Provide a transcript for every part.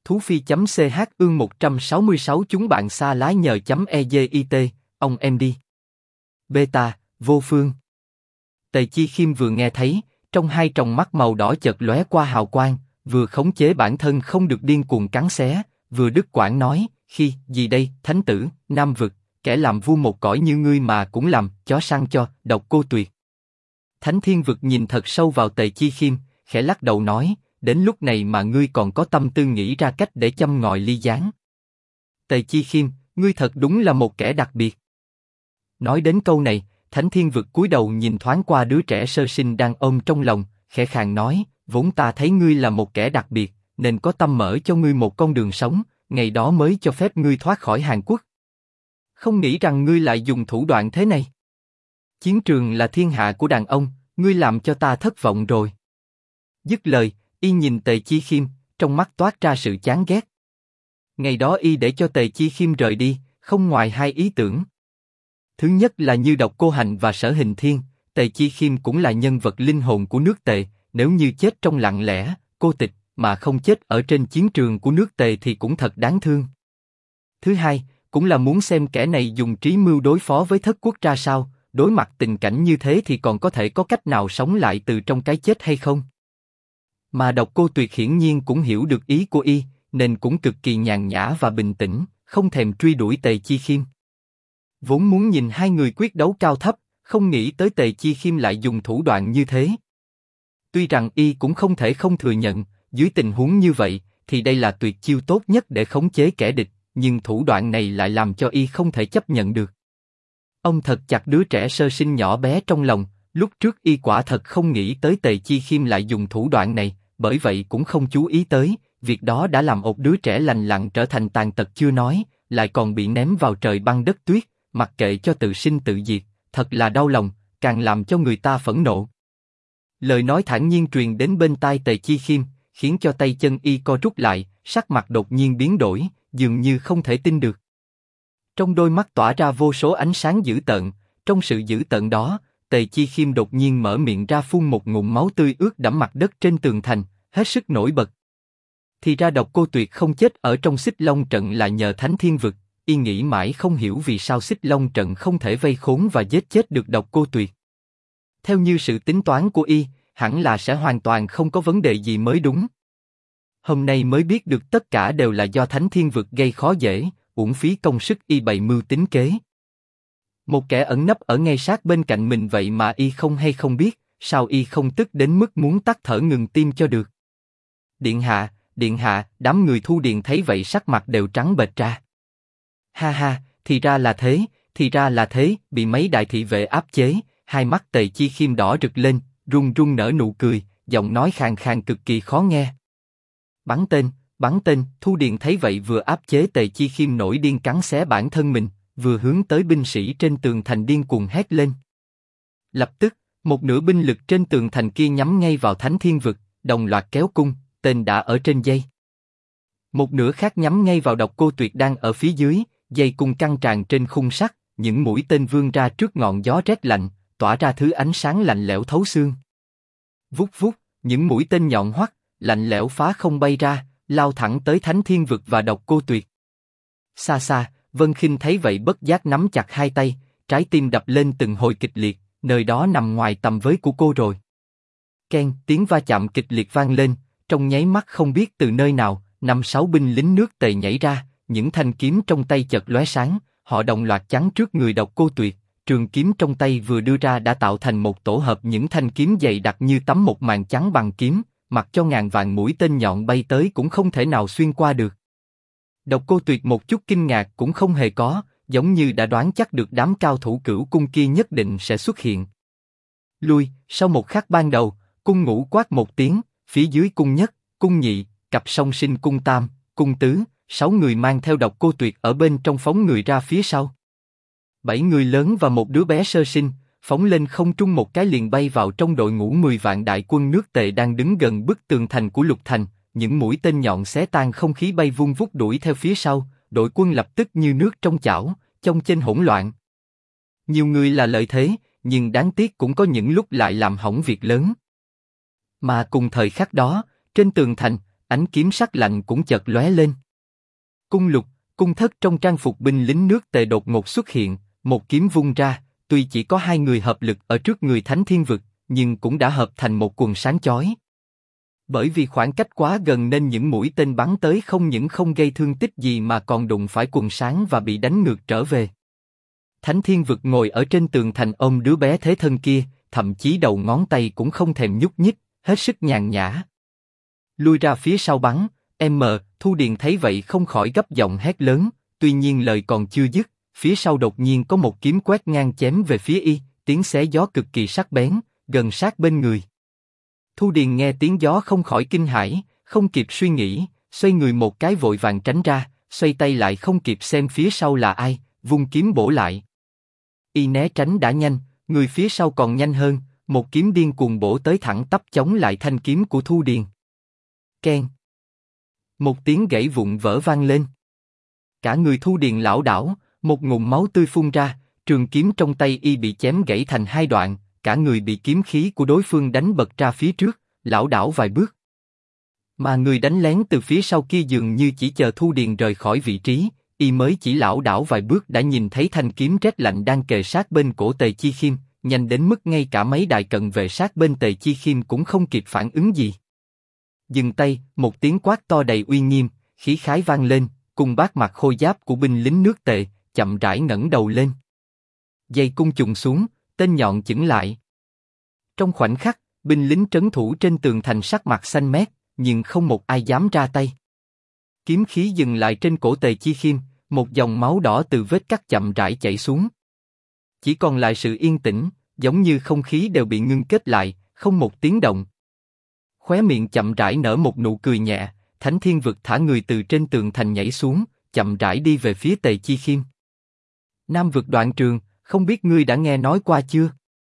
Thú Phi.ch ương 166 chúng bạn xa lái nhờ.ezit, ông em đi. Beta, vô phương. Tề Chi Khiêm vừa nghe thấy, trong hai tròng mắt màu đỏ chợt lóe qua hào quang, vừa khống chế bản thân không được điên cuồng cắn xé, vừa đứt quãng nói, khi, gì đây, thánh tử, Nam Vực, kẻ làm vua một cõi như ngươi mà cũng làm, chó săn cho, Độc Cô Tuyệt. Thánh Thiên Vực nhìn thật sâu vào Tề Chi Khiêm, khẽ lắc đầu nói, đến lúc này mà ngươi còn có tâm tư nghĩ ra cách để châm ngòi ly gián. Tề Chi Khiêm, ngươi thật đúng là một kẻ đặc biệt. Nói đến câu này, Thánh Thiên Vực cúi đầu nhìn thoáng qua đứa trẻ sơ sinh đang ôm trong lòng, khẽ khàng nói, vốn ta thấy ngươi là một kẻ đặc biệt, nên có tâm mở cho ngươi một con đường sống, ngày đó mới cho phép ngươi thoát khỏi Hàn Quốc. Không nghĩ rằng ngươi lại dùng thủ đoạn thế này. Chiến trường là thiên hạ của đàn ông, ngươi làm cho ta thất vọng rồi. Dứt lời, y nhìn Tề Chi Khiêm, trong mắt toát ra sự chán ghét. Ngày đó y để cho Tề Chi Khiêm rời đi, không ngoài hai ý tưởng. Thứ nhất là như Độc Cô Hành và Sở Hình Thiên, Tề Chi Khiêm cũng là nhân vật linh hồn của nước Tề, nếu như chết trong lặng lẽ, cô tịch, mà không chết ở trên chiến trường của nước Tề thì cũng thật đáng thương. Thứ hai, cũng là muốn xem kẻ này dùng trí mưu đối phó với thất quốc ra sao, đối mặt tình cảnh như thế thì còn có thể có cách nào sống lại từ trong cái chết hay không? Mà Độc Cô Tuyệt hiển nhiên cũng hiểu được ý của y, nên cũng cực kỳ nhàn nhã và bình tĩnh, không thèm truy đuổi Tề Chi Khiêm. Vốn muốn nhìn hai người quyết đấu cao thấp, không nghĩ tới Tề Chi Khiêm lại dùng thủ đoạn như thế. Tuy rằng y cũng không thể không thừa nhận, dưới tình huống như vậy, thì đây là tuyệt chiêu tốt nhất để khống chế kẻ địch, nhưng thủ đoạn này lại làm cho y không thể chấp nhận được. Ông thật chặt đứa trẻ sơ sinh nhỏ bé trong lòng, lúc trước y quả thật không nghĩ tới Tề Chi Khiêm lại dùng thủ đoạn này, bởi vậy cũng không chú ý tới, việc đó đã làm một đứa trẻ lành lặn trở thành tàn tật chưa nói, lại còn bị ném vào trời băng đất tuyết, mặc kệ cho tự sinh tự diệt, thật là đau lòng, càng làm cho người ta phẫn nộ. Lời nói thản nhiên truyền đến bên tai Tề Chi Khiêm, khiến cho tay chân y co rút lại, sắc mặt đột nhiên biến đổi, dường như không thể tin được. Trong đôi mắt tỏa ra vô số ánh sáng dữ tợn, trong sự dữ tợn đó, Tề Chi Khiêm đột nhiên mở miệng ra phun một ngụm máu tươi ướt đẫm mặt đất trên tường thành, hết sức nổi bật. Thì ra Độc Cô Tuyệt không chết ở trong Xích Long trận là nhờ Thánh Thiên Vực, y nghĩ mãi không hiểu vì sao Xích Long trận không thể vây khốn và giết chết được Độc Cô Tuyệt. Theo như sự tính toán của y, hẳn là sẽ hoàn toàn không có vấn đề gì mới đúng. Hôm nay mới biết được tất cả đều là do Thánh Thiên Vực gây khó dễ, uổng phí công sức y bày mưu tính kế. Một kẻ ẩn nấp ở ngay sát bên cạnh mình vậy mà y không hay không biết, sao y không tức đến mức muốn tắt thở ngừng tim cho được. Điện hạ, đám người Thu Điền thấy vậy sắc mặt đều trắng bệch ra. Ha ha, thì ra là thế, bị mấy đại thị vệ áp chế, hai mắt Tề Chi Khiêm đỏ rực lên, run run nở nụ cười, giọng nói khàn khàn cực kỳ khó nghe. Bắn tên, Thu Điền thấy vậy vừa áp chế Tề Chi Khiêm nổi điên cắn xé bản thân mình, vừa hướng tới binh sĩ trên tường thành điên cuồng hét lên. Lập tức, một nửa binh lực trên tường thành kia nhắm ngay vào Thánh Thiên Vực, đồng loạt kéo cung, tên đã ở trên dây. Một nửa khác nhắm ngay vào Độc Cô Tuyệt đang ở phía dưới, dây cung căng tràn trên khung sắt, những mũi tên vươn ra trước ngọn gió rét lạnh, tỏa ra thứ ánh sáng lạnh lẽo thấu xương. Vút vút, những mũi tên nhọn hoắt, lạnh lẽo phá không bay ra, lao thẳng tới Thánh Thiên Vực và Độc Cô Tuyệt. Xa xa, Vân Khinh thấy vậy bất giác nắm chặt hai tay, trái tim đập lên từng hồi kịch liệt, nơi đó nằm ngoài tầm với của cô rồi. Keng, tiếng va chạm kịch liệt vang lên, trong nháy mắt không biết từ nơi nào, 5-6 binh lính nước Tề nhảy ra, những thanh kiếm trong tay chợt lóe sáng, họ đồng loạt chắn trước người Độc Cô Tuyệt, trường kiếm trong tay vừa đưa ra đã tạo thành một tổ hợp những thanh kiếm dày đặc như tấm một màn trắng bằng kiếm, mặc cho ngàn vạn mũi tên nhọn bay tới cũng không thể nào xuyên qua được. Độc Cô Tuyệt một chút kinh ngạc cũng không hề có, giống như đã đoán chắc được đám cao thủ Cửu cung kia nhất định sẽ xuất hiện. Lui, sau một khắc ban đầu, cung ngũ quát một tiếng, phía dưới cung nhất, cung nhị, cặp song sinh cung tam, cung tứ, 6 người mang theo Độc Cô Tuyệt ở bên trong phóng người ra phía sau. 7 người lớn và một đứa bé sơ sinh, phóng lên không trung một cái liền bay vào trong đội ngũ 10 vạn đại quân nước Tề đang đứng gần bức tường thành của Lục Thành, những mũi tên nhọn xé tan không khí bay vun vút đuổi theo phía sau, đội quân lập tức như nước trong chảo, chông chênh hỗn loạn. Nhiều người là lợi thế, nhưng đáng tiếc cũng có những lúc lại làm hỏng việc lớn. Mà cùng thời khắc đó, trên tường thành, ánh kiếm sắc lạnh cũng chợt lóe lên. Cung Lục, Cung Thất trong trang phục binh lính nước Tề đột ngột xuất hiện, một kiếm vung ra, tuy chỉ có hai người hợp lực ở trước người Thánh Thiên Vực, nhưng cũng đã hợp thành một quần sáng chói. Bởi vì khoảng cách quá gần nên những mũi tên bắn tới không những không gây thương tích gì mà còn đụng phải quần sáng và bị đánh ngược trở về. Thánh Thiên Vực ngồi ở trên tường thành ôm đứa bé thế thân kia, thậm chí đầu ngón tay cũng không thèm nhúc nhích, hết sức nhàn nhã. Lui ra phía sau bắn, Thu Điền thấy vậy không khỏi gấp giọng hét lớn, tuy nhiên lời còn chưa dứt, phía sau đột nhiên có một kiếm quét ngang chém về phía y, tiếng xé gió cực kỳ sắc bén, gần sát bên người. Thu Điền nghe tiếng gió không khỏi kinh hãi, không kịp suy nghĩ, xoay người một cái vội vàng tránh ra, xoay tay lại không kịp xem phía sau là ai, vung kiếm bổ lại. Y né tránh đã nhanh, người phía sau còn nhanh hơn, một kiếm điên cuồng bổ tới thẳng tắp chống lại thanh kiếm của Thu Điền. Keng. Một tiếng gãy vụn vỡ vang lên. Cả người Thu Điền lảo đảo, một ngụm máu tươi phun ra, trường kiếm trong tay y bị chém gãy thành hai đoạn, cả người bị kiếm khí của đối phương đánh bật ra phía trước, lảo đảo vài bước. Mà người đánh lén từ phía sau kia dường như chỉ chờ Thu Điền rời khỏi vị trí, y mới chỉ lảo đảo vài bước đã nhìn thấy thanh kiếm rét lạnh đang kề sát bên cổ Tề Chi Khiêm, nhanh đến mức ngay cả mấy đại cận vệ sát bên Tề Chi Khiêm cũng không kịp phản ứng gì. Dừng tay, một tiếng quát to đầy uy nghiêm, khí khái vang lên, cùng bát mặt khôi giáp của binh lính nước Tề chậm rãi ngẩng đầu lên. Dây cung chùng xuống, tên nhọn chững lại. Trong khoảnh khắc, binh lính trấn thủ trên tường thành sắc mặt xanh mét, nhưng không một ai dám ra tay. Kiếm khí dừng lại trên cổ Tề Chi Khiêm, một dòng máu đỏ từ vết cắt chậm rãi chảy xuống. Chỉ còn lại sự yên tĩnh, giống như không khí đều bị ngưng kết lại, không một tiếng động. Khóe miệng chậm rãi nở một nụ cười nhẹ, Thánh Thiên Vực thả người từ trên tường thành nhảy xuống, chậm rãi đi về phía Tề Chi Khiêm. Nam Vực Đoạn Trường, không biết ngươi đã nghe nói qua chưa?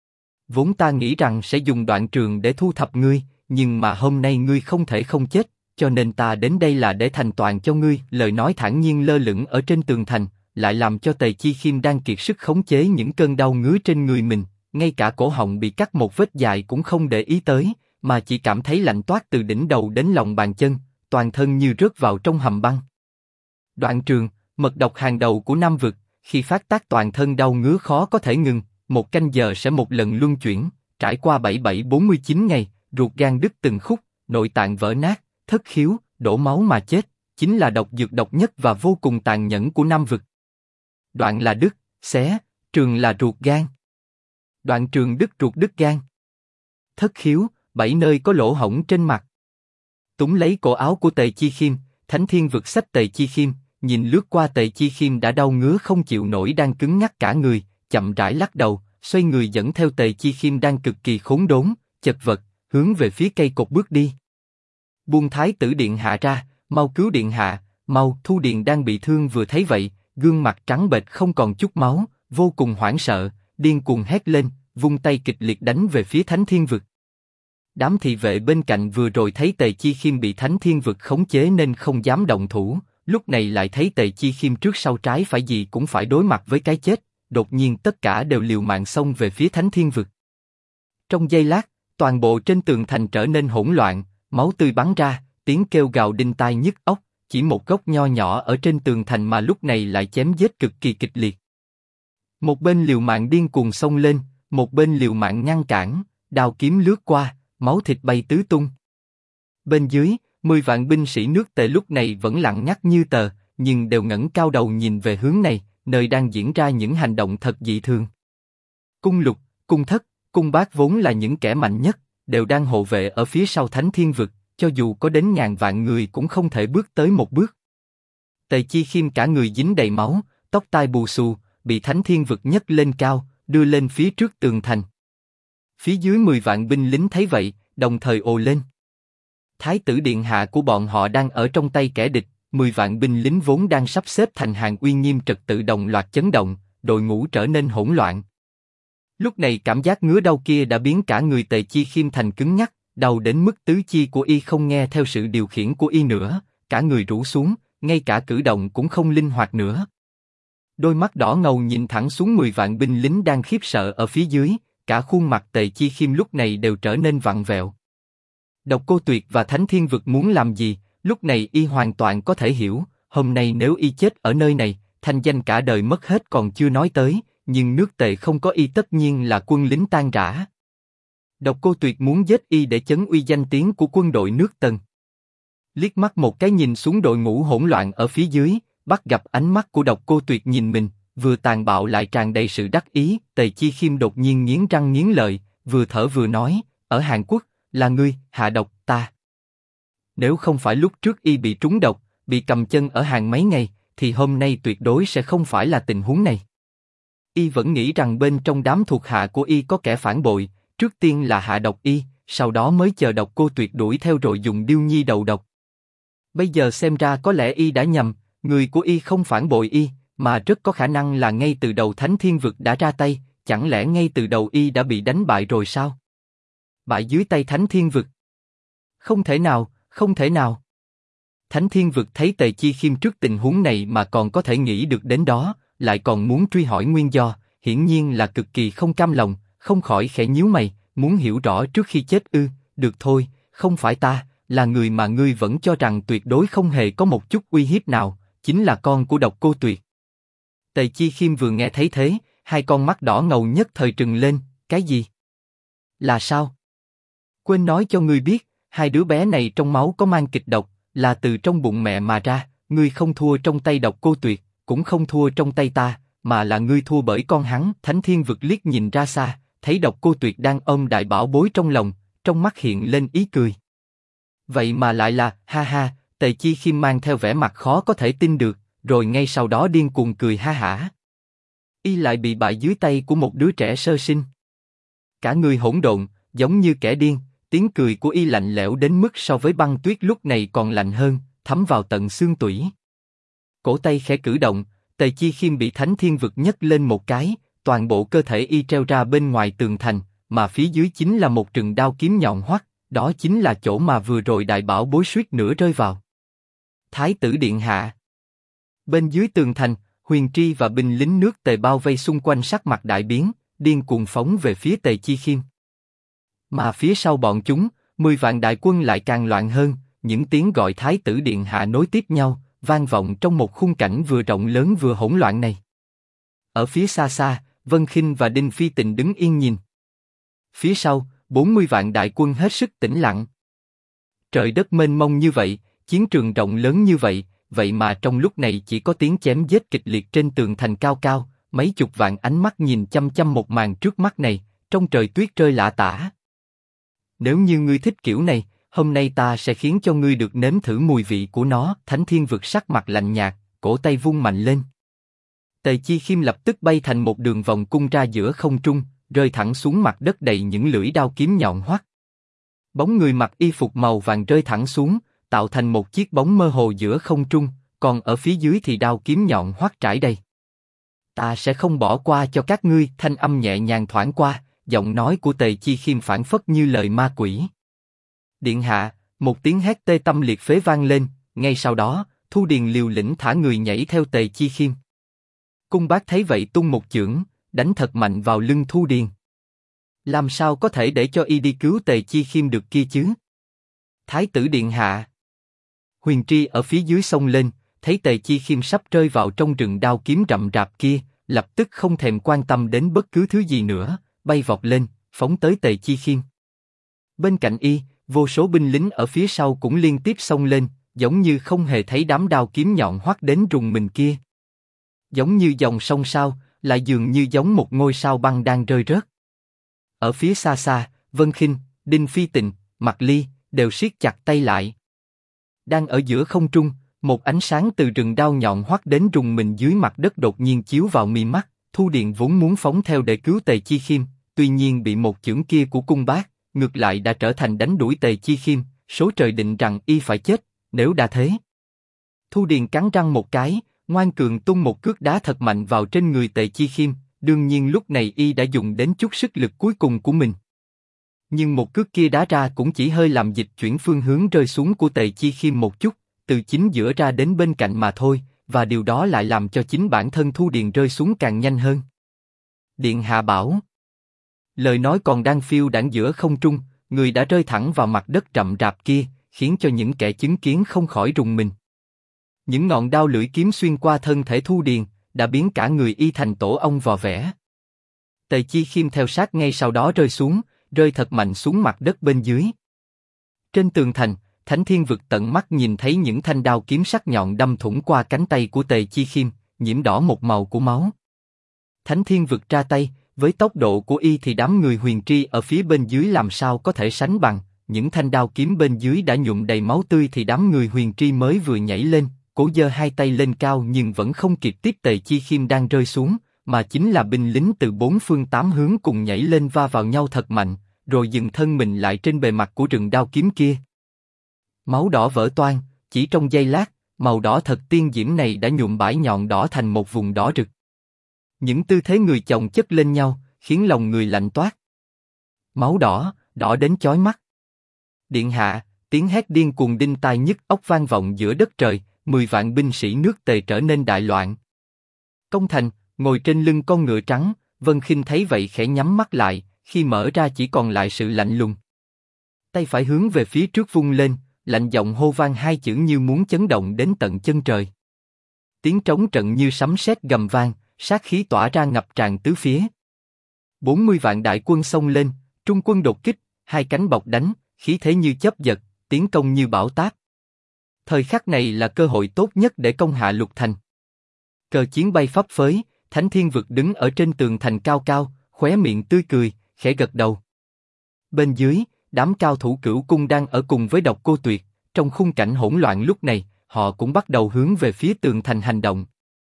Vốn ta nghĩ rằng sẽ dùng Đoạn Trường để thu thập ngươi, nhưng mà hôm nay ngươi không thể không chết, cho nên ta đến đây là để thành toàn cho ngươi. Lời nói thản nhiên lơ lửng ở trên tường thành, lại làm cho Tề Chi Khiêm đang kiệt sức khống chế những cơn đau ngứa trên người mình, ngay cả cổ họng bị cắt một vết dài cũng không để ý tới, mà chỉ cảm thấy lạnh toát từ đỉnh đầu đến lòng bàn chân, toàn thân như rớt vào trong hầm băng. Đoạn Trường, mật độc hàng đầu của Nam Vực, khi phát tác toàn thân đau ngứa khó có thể ngừng, 1 canh giờ sẽ một lần luân chuyển, trải qua 7749 ngày, ruột gan đứt từng khúc, nội tạng vỡ nát, thất khiếu, đổ máu mà chết, chính là độc dược độc nhất và vô cùng tàn nhẫn của Nam Vực. Đoạn là đứt, xé, trường là ruột gan. Đoạn trường đứt ruột đứt gan. Thất khiếu, 7 nơi có lỗ hổng trên mặt. Túng lấy cổ áo của Tề Chi Khiêm, Thánh Thiên Vực xách Tề Chi Khiêm, nhìn lướt qua Tề Chi Khiêm đã đau ngứa không chịu nổi đang cứng ngắc cả người, chậm rãi lắc đầu, xoay người dẫn theo Tề Chi Khiêm đang cực kỳ khốn đốn, chật vật, hướng về phía cây cột bước đi. Buông Thái tử điện hạ ra, mau cứu điện hạ, mau. Thu Điền đang bị thương vừa thấy vậy, gương mặt trắng bệch không còn chút máu, vô cùng hoảng sợ, điên cuồng hét lên, vung tay kịch liệt đánh về phía Thánh Thiên Vực. Đám thị vệ bên cạnh vừa rồi thấy Tề Chi Khiêm bị Thánh Thiên Vực khống chế nên không dám động thủ, lúc này lại thấy Tề Chi Khiêm trước sau trái phải gì cũng phải đối mặt với cái chết, đột nhiên tất cả đều liều mạng xông về phía Thánh Thiên Vực. Trong giây lát, toàn bộ trên tường thành trở nên hỗn loạn, máu tươi bắn ra, tiếng kêu gào đinh tai nhức óc, chỉ một góc nho nhỏ ở trên tường thành mà lúc này lại chém giết cực kỳ kịch liệt. Một bên liều mạng điên cuồng xông lên, một bên liều mạng ngăn cản, đao kiếm lướt qua, máu thịt bay tứ tung. Bên dưới, 10 vạn binh sĩ nước Tề lúc này vẫn lặng ngắt như tờ, nhưng đều ngẩng cao đầu nhìn về hướng này, nơi đang diễn ra những hành động thật dị thường. Cung Lục, Cung Thất, Cung Bác vốn là những kẻ mạnh nhất, đều đang hộ vệ ở phía sau Thánh Thiên Vực, cho dù có đến ngàn vạn người cũng không thể bước tới một bước. Tề Chi Khiêm cả người dính đầy máu, tóc tai bù xù, bị Thánh Thiên Vực nhấc lên cao, đưa lên phía trước tường thành. Phía dưới 10 vạn binh lính thấy vậy, đồng thời ồ lên. Thái tử điện hạ của bọn họ đang ở trong tay kẻ địch, 10 vạn binh lính vốn đang sắp xếp thành hàng uy nghiêm trật tự đồng loạt chấn động, đội ngũ trở nên hỗn loạn. Lúc này cảm giác ngứa đau kia đã biến cả người Tề Chi Khiêm thành cứng nhắc, đau đến mức tứ chi của y không nghe theo sự điều khiển của y nữa, cả người rũ xuống, ngay cả cử động cũng không linh hoạt nữa. Đôi mắt đỏ ngầu nhìn thẳng xuống 10 vạn binh lính đang khiếp sợ ở phía dưới, cả khuôn mặt Tề Chi Khiêm lúc này đều trở nên vặn vẹo. Độc Cô Tuyệt và Thánh Thiên Vực muốn làm gì, lúc này y hoàn toàn có thể hiểu, hôm nay nếu y chết ở nơi này, thanh danh cả đời mất hết còn chưa nói tới, nhưng nước Tề không có y tất nhiên là quân lính tan rã. Độc Cô Tuyệt muốn giết y để chấn uy danh tiếng của quân đội nước Tần. Liếc mắt một cái nhìn xuống đội ngũ hỗn loạn ở phía dưới, bắt gặp ánh mắt của Độc Cô Tuyệt nhìn mình, vừa tàn bạo lại tràn đầy sự đắc ý. Tề Chi Khiêm đột nhiên nghiến răng nghiến lợi, vừa thở vừa nói, ở Hàn Quốc, là ngươi hạ độc ta. Nếu không phải lúc trước y bị trúng độc, bị cầm chân ở Hàn mấy ngày, thì hôm nay tuyệt đối sẽ không phải là tình huống này. Y vẫn nghĩ rằng bên trong đám thuộc hạ của y có kẻ phản bội, trước tiên là hạ độc y, sau đó mới chờ Độc Cô Tuyệt đuổi theo rồi dùng điêu nhi đầu độc. Bây giờ xem ra có lẽ y đã nhầm, người của y không phản bội y, mà rất có khả năng là ngay từ đầu Thánh Thiên Vực đã ra tay, chẳng lẽ ngay từ đầu y đã bị đánh bại rồi sao? Bại dưới tay Thánh Thiên Vực? Không thể nào, không thể nào. Thánh Thiên Vực thấy Tề Chi Khiêm trước tình huống này mà còn có thể nghĩ được đến đó, lại còn muốn truy hỏi nguyên do, hiển nhiên là cực kỳ không cam lòng, không khỏi khẽ nhíu mày, muốn hiểu rõ trước khi chết ư? Được thôi, không phải ta, là người mà ngươi vẫn cho rằng tuyệt đối không hề có một chút uy hiếp nào, chính là con của Độc Cô Tuyệt. Tề Chi Khiêm vừa nghe thấy thế, hai con mắt đỏ ngầu nhất thời trừng lên, cái gì? Là sao? Quên nói cho ngươi biết, hai đứa bé này trong máu có mang kịch độc, là từ trong bụng mẹ mà ra, ngươi không thua trong tay Độc Cô Tuyệt, cũng không thua trong tay ta, mà là ngươi thua bởi con hắn. Thánh Thiên Vực liếc nhìn ra xa, thấy Độc Cô Tuyệt đang ôm đại bảo bối trong lòng, trong mắt hiện lên ý cười. Vậy mà lại là, ha ha, Tề Chi Khiêm mang theo vẻ mặt khó có thể tin được, rồi ngay sau đó điên cuồng cười ha hả. Y lại bị bại dưới tay của một đứa trẻ sơ sinh. Cả người hỗn độn, giống như kẻ điên, tiếng cười của y lạnh lẽo đến mức so với băng tuyết lúc này còn lạnh hơn, thấm vào tận xương tủy. Cổ tay khẽ cử động, Tề Chi Khiêm bị Thánh Thiên Vực nhấc lên một cái, toàn bộ cơ thể y treo ra bên ngoài tường thành, mà phía dưới chính là một rừng đao kiếm nhọn hoắt, đó chính là chỗ mà vừa rồi đại bảo bối suýt nữa rơi vào. Thái tử điện hạ. Bên dưới tường thành, Huyền Tri và binh lính nước Tề bao vây xung quanh, sắc mặt đại biến, điên cuồng phóng về phía Tề Chi Khiêm. Mà phía sau bọn chúng, 10 vạn đại quân lại càng loạn hơn, những tiếng gọi Thái tử điện hạ nối tiếp nhau, vang vọng trong một khung cảnh vừa rộng lớn vừa hỗn loạn này. Ở phía xa xa, Vân Khinh và Đinh Phi Tình đứng yên nhìn. Phía sau, 40 vạn đại quân hết sức tĩnh lặng. Trời đất mênh mông như vậy, chiến trường rộng lớn như vậy, vậy mà trong lúc này chỉ có tiếng chém giết kịch liệt trên tường thành cao cao, mấy chục vạn ánh mắt nhìn chăm chăm một màn trước mắt này, trong trời tuyết rơi lả tả. Nếu như ngươi thích kiểu này, hôm nay ta sẽ khiến cho ngươi được nếm thử mùi vị của nó. Thánh Thiên Vực sắc mặt lạnh nhạt, cổ tay vung mạnh lên. Tề Chi Khiêm lập tức bay thành một đường vòng cung ra giữa không trung, rơi thẳng xuống mặt đất đầy những lưỡi đao kiếm nhọn hoắt. Bóng người mặc y phục màu vàng rơi thẳng xuống, tạo thành một chiếc bóng mơ hồ giữa không trung, còn ở phía dưới thì đao kiếm nhọn hoắt trải đầy. Ta sẽ không bỏ qua cho các ngươi. Thanh âm nhẹ nhàng thoảng qua, giọng nói của Tề Chi Khiêm phảng phất như lời ma quỷ. Điện hạ, một tiếng hét tê tâm liệt phế vang lên, ngay sau đó, Thu Điền liều lĩnh thả người nhảy theo Tề Chi Khiêm. Cung Bác thấy vậy tung một chưởng, đánh thật mạnh vào lưng Thu Điền. Làm sao có thể để cho y đi cứu Tề Chi Khiêm được kia chứ? Thái tử điện hạ. Huyền Tri ở phía dưới xông lên, thấy Tề Chi Khiêm sắp rơi vào trong rừng đao kiếm rậm rạp kia, lập tức không thèm quan tâm đến bất cứ thứ gì nữa, bay vọt lên, phóng tới Tề Chi Khiêm. Bên cạnh y, vô số binh lính ở phía sau cũng liên tiếp xông lên, giống như không hề thấy đám đao kiếm nhọn hoắt đến rùng mình kia. Giống như dòng sông sao, lại dường như giống một ngôi sao băng đang rơi rớt. Ở phía xa xa, Vân Khinh, Đinh Phi Tình, Mạc Ly đều siết chặt tay lại. Đang ở giữa không trung, một ánh sáng từ rừng đao nhọn hoắt đến rùng mình dưới mặt đất đột nhiên chiếu vào mi mắt. Thu Điền vốn muốn phóng theo để cứu Tề Chi Khiêm, tuy nhiên bị một chưởng kia của Cung Bác, ngược lại đã trở thành đánh đuổi Tề Chi Khiêm. Số trời định rằng y phải chết, nếu đã thế. Thu Điền cắn răng một cái, ngoan cường tung một cước đá thật mạnh vào trên người Tề Chi Khiêm. Đương nhiên lúc này y đã dùng đến chút sức lực cuối cùng của mình. Nhưng một cước kia đá ra cũng chỉ hơi làm dịch chuyển phương hướng rơi xuống của Tề Chi Khiêm một chút, từ chính giữa ra đến bên cạnh mà thôi, và điều đó lại làm cho chính bản thân Thu Điền rơi xuống càng nhanh hơn. Điện hạ bảo. Lời nói còn đang phiêu đãng giữa không trung, người đã rơi thẳng vào mặt đất rậm rạp kia, khiến cho những kẻ chứng kiến không khỏi rùng mình. Những ngọn đao lưỡi kiếm xuyên qua thân thể Thu Điền, đã biến cả người y thành tổ ong vò vẽ. Tề Chi Khiêm theo sát ngay sau đó rơi thật mạnh xuống mặt đất bên dưới. Trên tường thành, Thánh Thiên Vực tận mắt nhìn thấy những thanh đao kiếm sắc nhọn đâm thủng qua cánh tay của Tề Chi Khiêm, nhiễm đỏ một màu của máu. Thánh Thiên Vực ra tay, với tốc độ của y thì đám người huyền tri ở phía bên dưới làm sao có thể sánh bằng. Những thanh đao kiếm bên dưới đã nhuộm đầy máu tươi thì đám người huyền tri mới vừa nhảy lên, cố giơ hai tay lên cao nhưng vẫn không kịp tiếp Tề Chi Khiêm đang rơi xuống, mà chính là binh lính từ bốn phương tám hướng cùng nhảy lên va vào nhau thật mạnh, rồi dừng thân mình lại trên bề mặt của rừng đao kiếm kia. Máu đỏ vỡ toang, chỉ trong giây lát, màu đỏ thật tiên diễm này đã nhuộm bãi nhọn đỏ thành một vùng đỏ rực. Những tư thế người chồng chất lên nhau, khiến lòng người lạnh toát. Máu đỏ, đỏ đến chói mắt. Điện hạ, tiếng hét điên cuồng đinh tai nhức óc vang vọng giữa đất trời, 10 vạn binh sĩ nước Tề trở nên đại loạn. Công thành, ngồi trên lưng con ngựa trắng, Vân Khinh thấy vậy khẽ nhắm mắt lại, khi mở ra chỉ còn lại sự lạnh lùng. Tay phải hướng về phía trước vung lên, lạnh giọng hô vang hai chữ như muốn chấn động đến tận chân trời. Tiếng trống trận như sấm sét gầm vang, sát khí tỏa ra ngập tràn tứ phía. 40 vạn đại quân xông lên, trung quân đột kích, hai cánh bọc đánh, khí thế như chớp giật, tiến công như bão táp. Thời khắc này là cơ hội tốt nhất để công hạ Lục Thành. Cờ chiến bay phấp phới, Thánh Thiên Vực đứng ở trên tường thành cao cao, khóe miệng tươi cười, khẽ gật đầu. Bên dưới, đám cao thủ Cửu Cung đang ở cùng với Độc Cô Tuyệt, trong khung cảnh hỗn loạn lúc này, họ cũng bắt đầu hướng về phía tường thành hành động.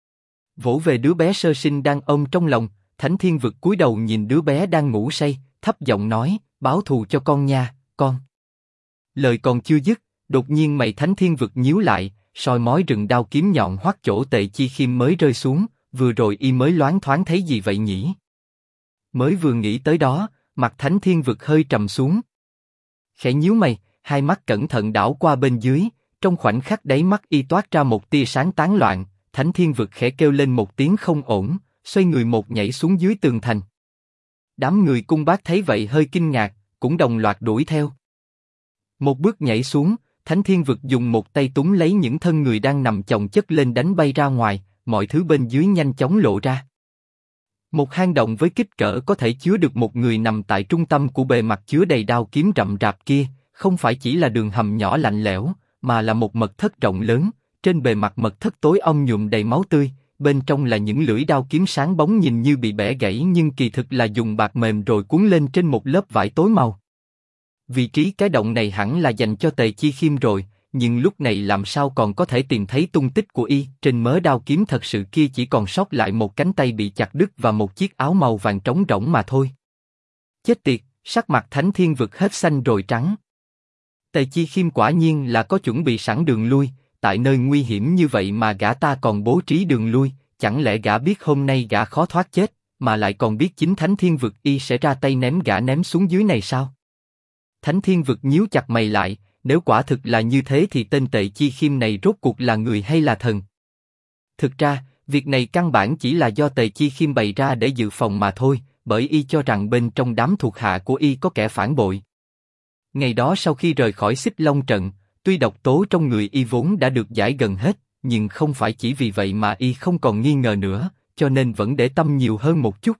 Vỗ về đứa bé sơ sinh đang ôm trong lòng, Thánh Thiên Vực cúi đầu nhìn đứa bé đang ngủ say, thấp giọng nói, báo thù cho con nha, con. Lời còn chưa dứt, đột nhiên mày Thánh Thiên Vực nhíu lại, soi mói rừng đao kiếm nhọn hoắt chỗ Tề Chi Khiêm mới rơi xuống, vừa rồi y mới loáng thoáng thấy gì vậy nhỉ? Mới vừa nghĩ tới đó, mặt Thánh Thiên Vực hơi trầm xuống. Khẽ nhíu mày, hai mắt cẩn thận đảo qua bên dưới, trong khoảnh khắc đáy mắt y toát ra một tia sáng tán loạn, Thánh Thiên Vực khẽ kêu lên một tiếng không ổn, xoay người một nhảy xuống dưới tường thành. Đám người cung bác thấy vậy hơi kinh ngạc, cũng đồng loạt đuổi theo. Một bước nhảy xuống, Thánh Thiên Vực dùng một tay túm lấy những thân người đang nằm chồng chất lên đánh bay ra ngoài, mọi thứ bên dưới nhanh chóng lộ ra. Một hang động với kích cỡ có thể chứa được một người nằm tại trung tâm của bề mặt chứa đầy đao kiếm rậm rạp kia, không phải chỉ là đường hầm nhỏ lạnh lẽo, mà là một mật thất rộng lớn, trên bề mặt mật thất tối om nhuộm đầy máu tươi, bên trong là những lưỡi đao kiếm sáng bóng nhìn như bị bẻ gãy nhưng kỳ thực là dùng bạc mềm rồi cuốn lên trên một lớp vải tối màu. Vị trí cái động này hẳn là dành cho Tề Chi Khiêm rồi, nhưng lúc này làm sao còn có thể tìm thấy tung tích của y? Trên mớ đao kiếm thật sự kia chỉ còn sót lại một cánh tay bị chặt đứt và một chiếc áo màu vàng trống rỗng mà thôi. Chết tiệt, sắc mặt Thánh Thiên Vực hết xanh rồi trắng. Tề Chi Khiêm quả nhiên là có chuẩn bị sẵn đường lui, tại nơi nguy hiểm như vậy mà gã ta còn bố trí đường lui, chẳng lẽ gã biết hôm nay gã khó thoát chết, mà lại còn biết chính Thánh Thiên Vực y sẽ ra tay ném gã ném xuống dưới này sao? Thánh Thiên Vực nhíu chặt mày lại, nếu quả thực là như thế thì tên Tề Chi Khiêm này rốt cuộc là người hay là thần? Thực ra, việc này căn bản chỉ là do Tề Chi Khiêm bày ra để dự phòng mà thôi, bởi y cho rằng bên trong đám thuộc hạ của y có kẻ phản bội. Ngày đó sau khi rời khỏi Xích Long trận, tuy độc tố trong người y vốn đã được giải gần hết, nhưng không phải chỉ vì vậy mà y không còn nghi ngờ nữa, cho nên vẫn để tâm nhiều hơn một chút.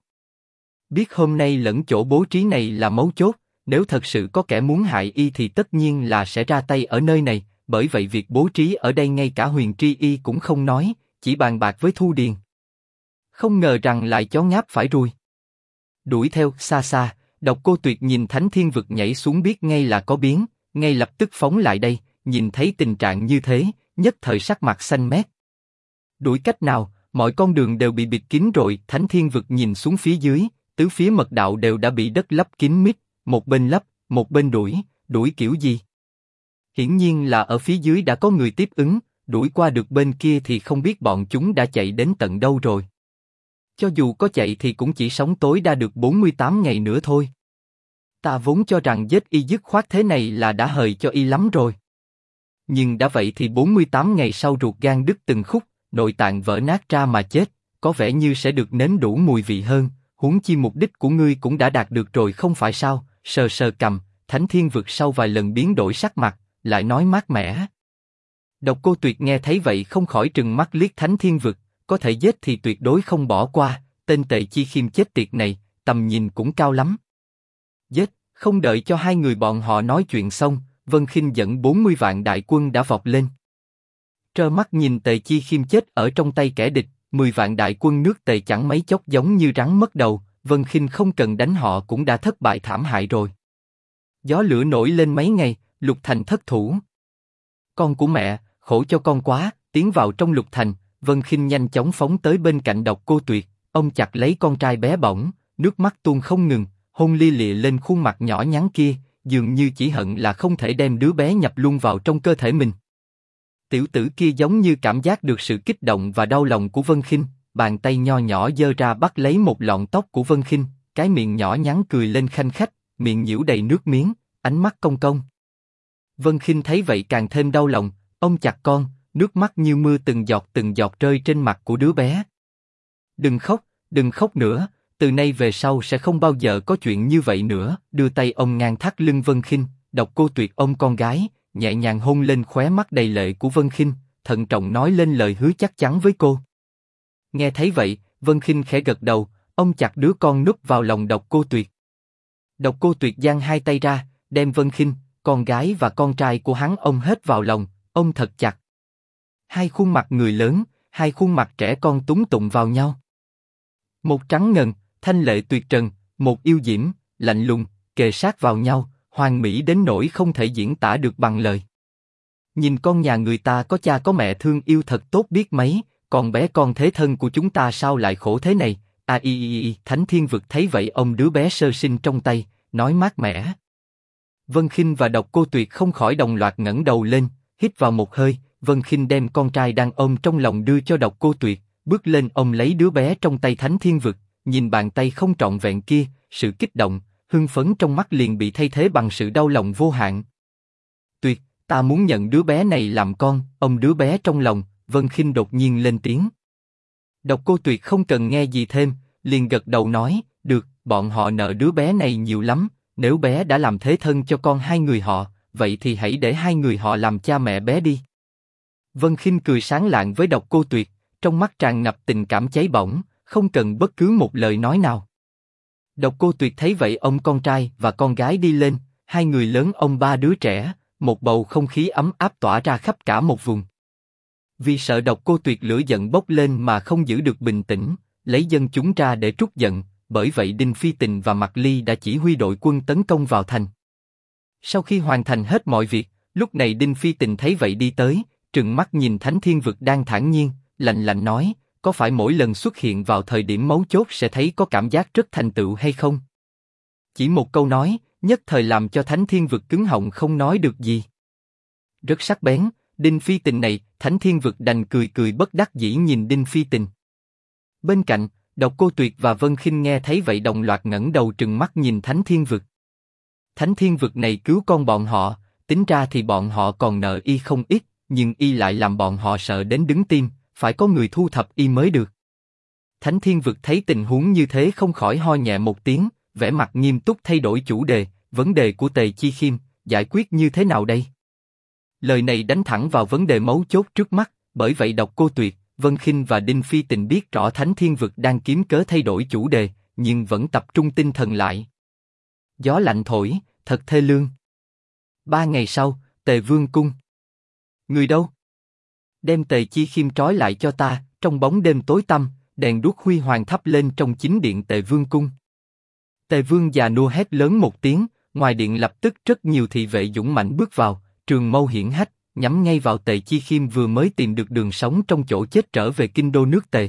Biết hôm nay lẫn chỗ bố trí này là mấu chốt, nếu thật sự có kẻ muốn hại y thì tất nhiên là sẽ ra tay ở nơi này, bởi vậy việc bố trí ở đây ngay cả Huyền Tri y cũng không nói, chỉ bàn bạc với Thu Điền. Không ngờ rằng lại chó ngáp phải ruồi. Đuổi theo xa xa, Độc Cô Tuyệt nhìn Thánh Thiên Vực nhảy xuống biết ngay là có biến, ngay lập tức phóng lại đây, nhìn thấy tình trạng như thế, nhất thời sắc mặt xanh mét. Đuổi cách nào, mọi con đường đều bị bịt kín rồi. Thánh Thiên Vực nhìn xuống phía dưới, tứ phía mật đạo đều đã bị đất lấp kín mít, một bên lấp, một bên đuổi kiểu gì? Hiển nhiên là ở phía dưới đã có người tiếp ứng, đuổi qua được bên kia thì không biết bọn chúng đã chạy đến tận đâu rồi. Cho dù có chạy thì cũng chỉ sống tối đa được 48 ngày nữa thôi. Ta vốn cho rằng giết y dứt khoát thế này là đã hời cho y lắm rồi. Nhưng đã vậy thì 48 ngày sau ruột gan đứt từng khúc, nội tạng vỡ nát ra mà chết, có vẻ như sẽ được nếm đủ mùi vị hơn, huống chi mục đích của ngươi cũng đã đạt được rồi không phải sao? Sờ sờ cằm, Thánh Thiên Vực sau vài lần biến đổi sắc mặt, lại nói mát mẻ. Độc Cô Tuyệt nghe thấy vậy không khỏi trừng mắt liếc Thánh Thiên Vực, có thể giết thì tuyệt đối không bỏ qua, tên Tề Chi Khiêm chết tiệt này, tầm nhìn cũng cao lắm. Giết, không đợi cho hai người bọn họ nói chuyện xong, Vân Khinh dẫn 40 vạn đại quân đã vọt lên. Trơ mắt nhìn Tề Chi Khiêm chết ở trong tay kẻ địch, 10 vạn đại quân nước Tề chẳng mấy chốc giống như rắn mất đầu, Vân Khinh không cần đánh họ cũng đã thất bại thảm hại rồi. Gió lửa nổi lên mấy ngày, Lục Thành thất thủ. Con của mẹ, khổ cho con quá, tiến vào trong Lục Thành, Vân Khinh nhanh chóng phóng tới bên cạnh Độc Cô Tuyệt, ông chặt lấy con trai bé bỏng, nước mắt tuôn không ngừng, hôn lia lịa lên khuôn mặt nhỏ nhắn kia, dường như chỉ hận là không thể đem đứa bé nhập luôn vào trong cơ thể mình. Tiểu tử kia giống như cảm giác được sự kích động và đau lòng của Vân Khinh, bàn tay nho nhỏ giơ ra bắt lấy một lọn tóc của Vân Khinh, cái miệng nhỏ nhắn cười lên khanh khách, miệng nhiễu đầy nước miếng, ánh mắt cong cong. Vân Khinh thấy vậy càng thêm đau lòng, ôm chặt con, nước mắt như mưa từng giọt rơi trên mặt của đứa bé. Đừng khóc nữa, từ nay về sau sẽ không bao giờ có chuyện như vậy nữa. Đưa tay ôm ngang thắt lưng Vân Khinh, Độc Cô Tuyệt ôm con gái, nhẹ nhàng hôn lên khóe mắt đầy lệ của Vân Khinh, thận trọng nói lên lời hứa chắc chắn với cô. Nghe thấy vậy, Vân Khinh khẽ gật đầu, ôm chặt đứa con núp vào lòng Độc Cô Tuyệt. Độc Cô Tuyệt giang hai tay ra, đem Vân Khinh, con gái và con trai của hắn ôm hết vào lòng, ôm thật chặt. Hai khuôn mặt người lớn, hai khuôn mặt trẻ con túng tụng vào nhau. Một trắng ngần, thanh lệ tuyệt trần, một yêu diễm, lạnh lùng, kề sát vào nhau, hoàn mỹ đến nỗi không thể diễn tả được bằng lời. Nhìn con nhà người ta có cha có mẹ thương yêu thật tốt biết mấy, còn bé con thế thân của chúng ta sao lại khổ thế này? Thánh Thiên Vực thấy vậy ôm đứa bé sơ sinh trong tay, nói mát mẻ. Vân Khinh và Độc Cô Tuyệt không khỏi đồng loạt ngẩng đầu lên, hít vào một hơi. Vân Khinh đem con trai đang ôm trong lòng đưa cho Độc Cô Tuyệt, bước lên ôm lấy đứa bé trong tay Thánh Thiên Vực, nhìn bàn tay không trọn vẹn kia, sự kích động, hưng phấn trong mắt liền bị thay thế bằng sự đau lòng vô hạn. Tuyệt, ta muốn nhận đứa bé này làm con. Ôm đứa bé trong lòng, Vân Khinh đột nhiên lên tiếng. Độc Cô Tuyệt không cần nghe gì thêm, liền gật đầu nói, được, bọn họ nợ đứa bé này nhiều lắm, nếu bé đã làm thế thân cho con hai người họ, vậy thì hãy để hai người họ làm cha mẹ bé đi. Vân Khinh cười sáng lạng với Độc Cô Tuyệt, trong mắt tràn ngập tình cảm cháy bỏng, không cần bất cứ một lời nói nào. Độc Cô Tuyệt thấy vậy ôm con trai và con gái đi lên, hai người lớn ôm ba đứa trẻ, một bầu không khí ấm áp tỏa ra khắp cả một vùng. Vì sợ Độc Cô Tuyệt lửa giận bốc lên mà không giữ được bình tĩnh, lấy dân chúng ra để trút giận, bởi vậy Đinh Phi Tình và Mạc Ly đã chỉ huy đội quân tấn công vào thành. Sau khi hoàn thành hết mọi việc, lúc này Đinh Phi Tình thấy vậy đi tới, trừng mắt nhìn Thánh Thiên Vực đang thản nhiên, lạnh lạnh nói, có phải mỗi lần xuất hiện vào thời điểm mấu chốt sẽ thấy có cảm giác rất thành tựu hay không? Chỉ một câu nói, nhất thời làm cho Thánh Thiên Vực cứng họng không nói được gì. Rất sắc bén, Đinh Phi Tình này, Thánh Thiên Vực đành cười cười bất đắc dĩ nhìn Đinh Phi Tình. Bên cạnh, Độc Cô Tuyệt và Vân Khinh nghe thấy vậy đồng loạt ngẩng đầu trừng mắt nhìn Thánh Thiên Vực. Thánh Thiên Vực này cứu con bọn họ, tính ra thì bọn họ còn nợ y không ít, nhưng y lại làm bọn họ sợ đến đứng tim, phải có người thu thập y mới được. Thánh Thiên Vực thấy tình huống như thế không khỏi ho nhẹ một tiếng, vẻ mặt nghiêm túc thay đổi chủ đề, vấn đề của Tề Chi Khiêm, giải quyết như thế nào đây? Lời này đánh thẳng vào vấn đề mấu chốt trước mắt, bởi vậy Độc Cô Tuyệt, Vân Khinh và Đinh Phi Tình biết rõ Thánh Thiên Vực đang kiếm cớ thay đổi chủ đề, nhưng vẫn tập trung tinh thần lại. Gió lạnh thổi, thật thê lương. 3 ngày sau, Tề Vương cung. Người đâu? Đem Tề Chi Khiêm trói lại cho ta. Trong bóng đêm tối tăm, đèn đuốc huy hoàng thắp lên trong chính điện Tề Vương cung. Tề Vương già nua hét lớn một tiếng, ngoài điện lập tức rất nhiều thị vệ dũng mãnh bước vào, trường mâu hiển hách, nhắm ngay vào Tề Chi Khiêm vừa mới tìm được đường sống trong chỗ chết trở về kinh đô nước Tề.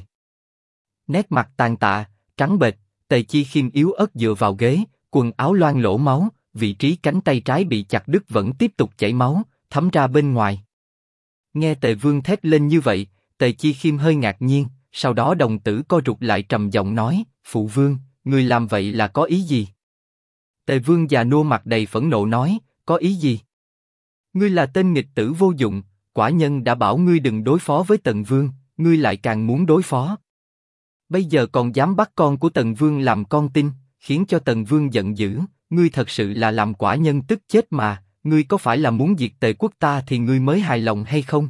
Nét mặt tàn tạ, trắng bệch, Tề Chi Khiêm yếu ớt dựa vào ghế, quần áo loang lỗ máu, vị trí cánh tay trái bị chặt đứt vẫn tiếp tục chảy máu, thấm ra bên ngoài. Nghe Tề Vương thét lên như vậy, Tề Chi Khiêm hơi ngạc nhiên, sau đó đồng tử co rụt lại trầm giọng nói, Phụ Vương, người làm vậy là có ý gì? Tề Vương già nua mặt đầy phẫn nộ nói, có ý gì? Ngươi là tên nghịch tử vô dụng, quả nhân đã bảo ngươi đừng đối phó với Tần Vương, ngươi lại càng muốn đối phó. Bây giờ còn dám bắt con của Tần Vương làm con tin, khiến cho Tần Vương giận dữ, ngươi thật sự là làm quả nhân tức chết mà, ngươi có phải là muốn diệt Tề quốc ta thì ngươi mới hài lòng hay không?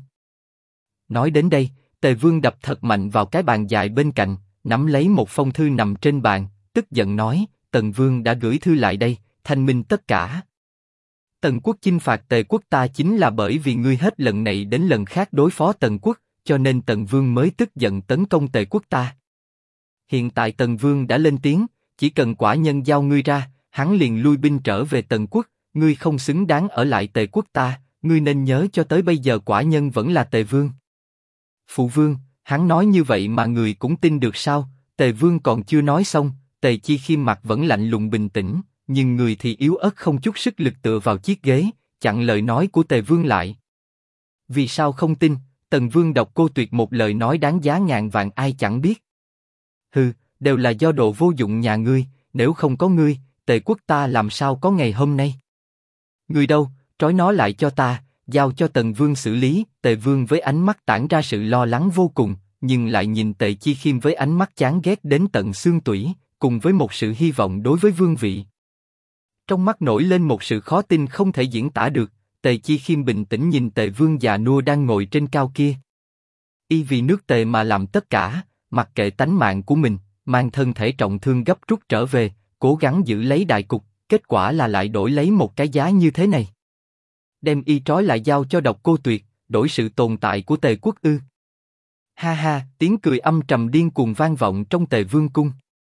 Nói đến đây, Tề Vương đập thật mạnh vào cái bàn dài bên cạnh, nắm lấy một phong thư nằm trên bàn, tức giận nói, Tần Vương đã gửi thư lại đây, thanh minh tất cả. Tần quốc chinh phạt Tề quốc ta chính là bởi vì ngươi hết lần này đến lần khác đối phó Tần quốc, cho nên Tần Vương mới tức giận tấn công Tề quốc ta. Hiện tại Tần Vương đã lên tiếng, chỉ cần quả nhân giao ngươi ra, hắn liền lui binh trở về Tần quốc, ngươi không xứng đáng ở lại Tề quốc ta, ngươi nên nhớ cho tới bây giờ quả nhân vẫn là Tề Vương. Phụ Vương, hắn nói như vậy mà người cũng tin được sao? Tề Vương còn chưa nói xong, Tề Chi Khiêm mặt vẫn lạnh lùng bình tĩnh, nhưng người thì yếu ớt không chút sức lực tựa vào chiếc ghế, chặn lời nói của Tề Vương lại. Vì sao không tin? Tần Vương đọc cô tuyệt một lời nói đáng giá ngàn vàng ai chẳng biết. Hừ, đều là do đồ vô dụng nhà ngươi, nếu không có ngươi, Tề quốc ta làm sao có ngày hôm nay? Ngươi đâu, trói nó lại cho ta, giao cho Tần Vương xử lý. Tề Vương với ánh mắt tản ra sự lo lắng vô cùng, nhưng lại nhìn Tề Chi Khiêm với ánh mắt chán ghét đến tận xương tủy, cùng với một sự hy vọng đối với vương vị. Trong mắt nổi lên một sự khó tin không thể diễn tả được. Tề Chi Khiêm bình tĩnh nhìn Tề Vương già nua đang ngồi trên cao kia. Y vì nước Tề mà làm tất cả, mặc kệ tánh mạng của mình, mang thân thể trọng thương gấp rút trở về, cố gắng giữ lấy đại cục, kết quả là lại đổi lấy một cái giá như thế này. Đem y trói lại giao cho Độc Cô Tuyệt, đổi sự tồn tại của Tề quốc ư? Ha ha, tiếng cười âm trầm điên cuồng vang vọng trong Tề Vương cung.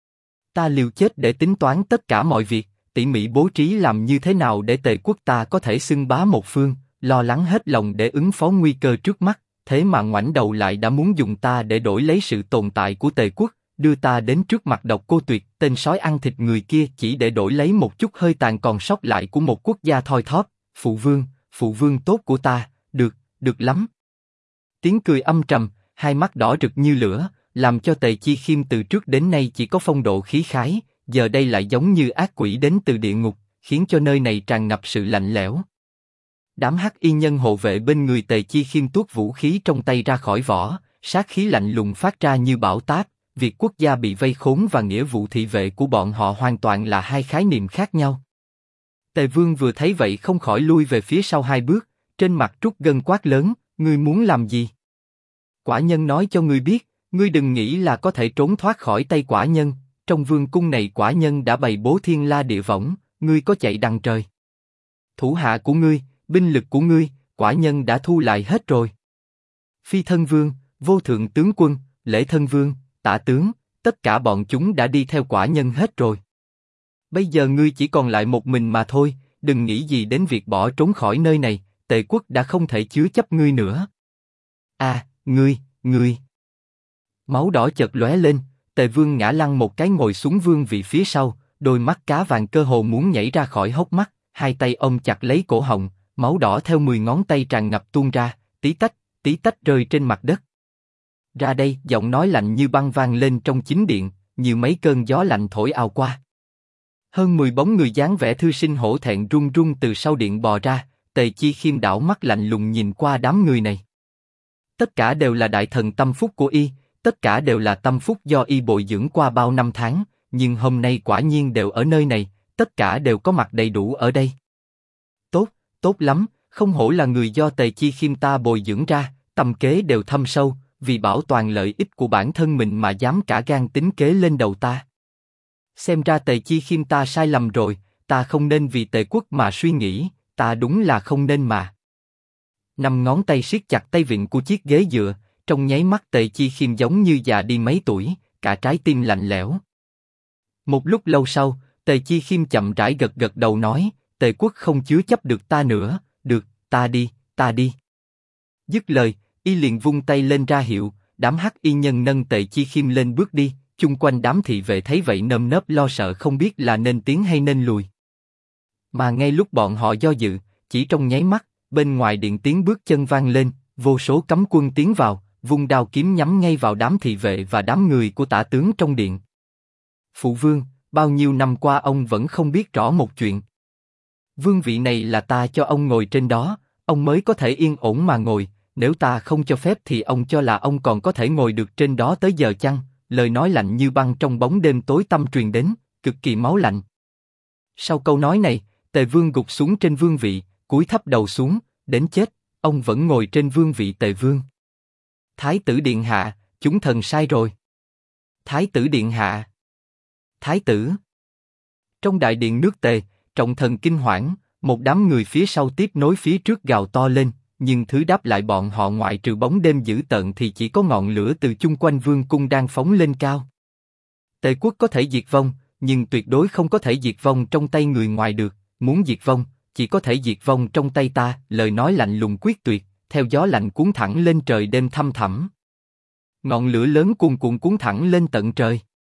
Ta liều chết để tính toán tất cả mọi việc, tỉ mỉ bố trí làm như thế nào để Tề quốc ta có thể xưng bá một phương, lo lắng hết lòng để ứng phó nguy cơ trước mắt, thế mà ngoảnh đầu lại đã muốn dùng ta để đổi lấy sự tồn tại của Tề quốc, đưa ta đến trước mặt Độc Cô Tuyệt, tên sói ăn thịt người kia chỉ để đổi lấy một chút hơi tàn còn sót lại của một quốc gia thoi thóp. Phụ vương tốt của ta, được lắm. Tiếng cười âm trầm, hai mắt đỏ rực như lửa, làm cho Tề Chi Khiêm từ trước đến nay chỉ có phong độ khí khái, giờ đây lại giống như ác quỷ đến từ địa ngục, khiến cho nơi này tràn ngập sự lạnh lẽo. Đám hắc y nhân hộ vệ bên người Tề Chi Khiêm tuốt vũ khí trong tay ra khỏi vỏ, sát khí lạnh lùng phát ra như bão táp. Việc quốc gia bị vây khốn và nghĩa vụ thị vệ của bọn họ hoàn toàn là hai khái niệm khác nhau. Tề Vương vừa thấy vậy không khỏi lui về phía sau hai bước, trên mặt trút gân quát lớn, ngươi muốn làm gì? Quả nhân nói cho ngươi biết, ngươi đừng nghĩ là có thể trốn thoát khỏi tay quả nhân, trong vương cung này quả nhân đã bày bố thiên la địa võng, ngươi có chạy đằng trời. Thủ hạ của ngươi, binh lực của ngươi, quả nhân đã thu lại hết rồi. Phi thân vương, vô thượng tướng quân, lễ thân vương, tả tướng, tất cả bọn chúng đã đi theo quả nhân hết rồi. Bây giờ ngươi chỉ còn lại một mình mà thôi, đừng nghĩ gì đến việc bỏ trốn khỏi nơi này, Tề quốc đã không thể chứa chấp ngươi nữa. À, ngươi. Máu đỏ chợt lóe lên, Tề Vương ngã lăn một cái ngồi xuống vương vị phía sau, đôi mắt cá vàng cơ hồ muốn nhảy ra khỏi hốc mắt, hai tay ôm chặt lấy cổ họng, máu đỏ theo 10 ngón tay tràn ngập tuôn ra, tí tách rơi trên mặt đất. Ra đây, giọng nói lạnh như băng vang lên trong chính điện, như mấy cơn gió lạnh thổi ào qua. Hơn 10 bóng người dáng vẻ thư sinh hổ thẹn run run từ sau điện bò ra, Tề Chi Khiêm đảo mắt lạnh lùng nhìn qua đám người này. Tất cả đều là đại thần tâm phúc của y, tất cả đều là tâm phúc do y bồi dưỡng qua bao năm tháng, nhưng hôm nay quả nhiên đều ở nơi này, tất cả đều có mặt đầy đủ ở đây. Tốt lắm, không hổ là người do Tề Chi Khiêm ta bồi dưỡng ra, tâm kế đều thâm sâu, vì bảo toàn lợi ích của bản thân mình mà dám cả gan tính kế lên đầu ta. Xem ra Tề Chi Khiêm ta sai lầm rồi, ta không nên vì Tề quốc mà suy nghĩ, ta đúng là không nên mà. 5 ngón tay siết chặt tay vịn của chiếc ghế dựa, trong nháy mắt Tề Chi Khiêm giống như già đi mấy tuổi, cả trái tim lạnh lẽo. Một lúc lâu sau, Tề Chi Khiêm chậm rãi gật đầu nói, Tề quốc không chứa chấp được ta nữa, được, ta đi. Dứt lời, y liền vung tay lên ra hiệu, đám hắc y nhân nâng Tề Chi Khiêm lên bước đi, chung quanh đám thị vệ thấy vậy nơm nớp lo sợ không biết là nên tiến hay nên lùi. Mà ngay lúc bọn họ do dự, chỉ trong nháy mắt, bên ngoài điện tiếng bước chân vang lên, vô số cấm quân tiến vào, vung đao kiếm nhắm ngay vào đám thị vệ và đám người của tả tướng trong điện. Phụ vương, bao nhiêu năm qua ông vẫn không biết rõ một chuyện. Vương vị này là ta cho ông ngồi trên đó, ông mới có thể yên ổn mà ngồi, nếu ta không cho phép thì ông cho là ông còn có thể ngồi được trên đó tới giờ chăng? Lời nói lạnh như băng trong bóng đêm tối tăm truyền đến, cực kỳ máu lạnh. Sau câu nói này, Tề Vương gục xuống trên vương vị, cúi thấp đầu xuống, đến chết, ông vẫn ngồi trên vương vị Tề Vương. Thái tử điện hạ, chúng thần sai rồi. Thái tử điện hạ. Thái tử. Trong đại điện nước Tề, trọng thần kinh hoảng, một đám người phía sau tiếp nối phía trước gào to lên, nhưng thứ đáp lại bọn họ ngoại trừ bóng đêm dữ tợn thì chỉ có ngọn lửa từ chung quanh vương cung đang phóng lên cao. Tề quốc có thể diệt vong, nhưng tuyệt đối không có thể diệt vong trong tay người ngoài được, muốn diệt vong, chỉ có thể diệt vong trong tay ta, lời nói lạnh lùng quyết tuyệt, theo gió lạnh cuốn thẳng lên trời đêm thăm thẳm. Ngọn lửa lớn cuồn cuộn cuốn thẳng lên tận trời.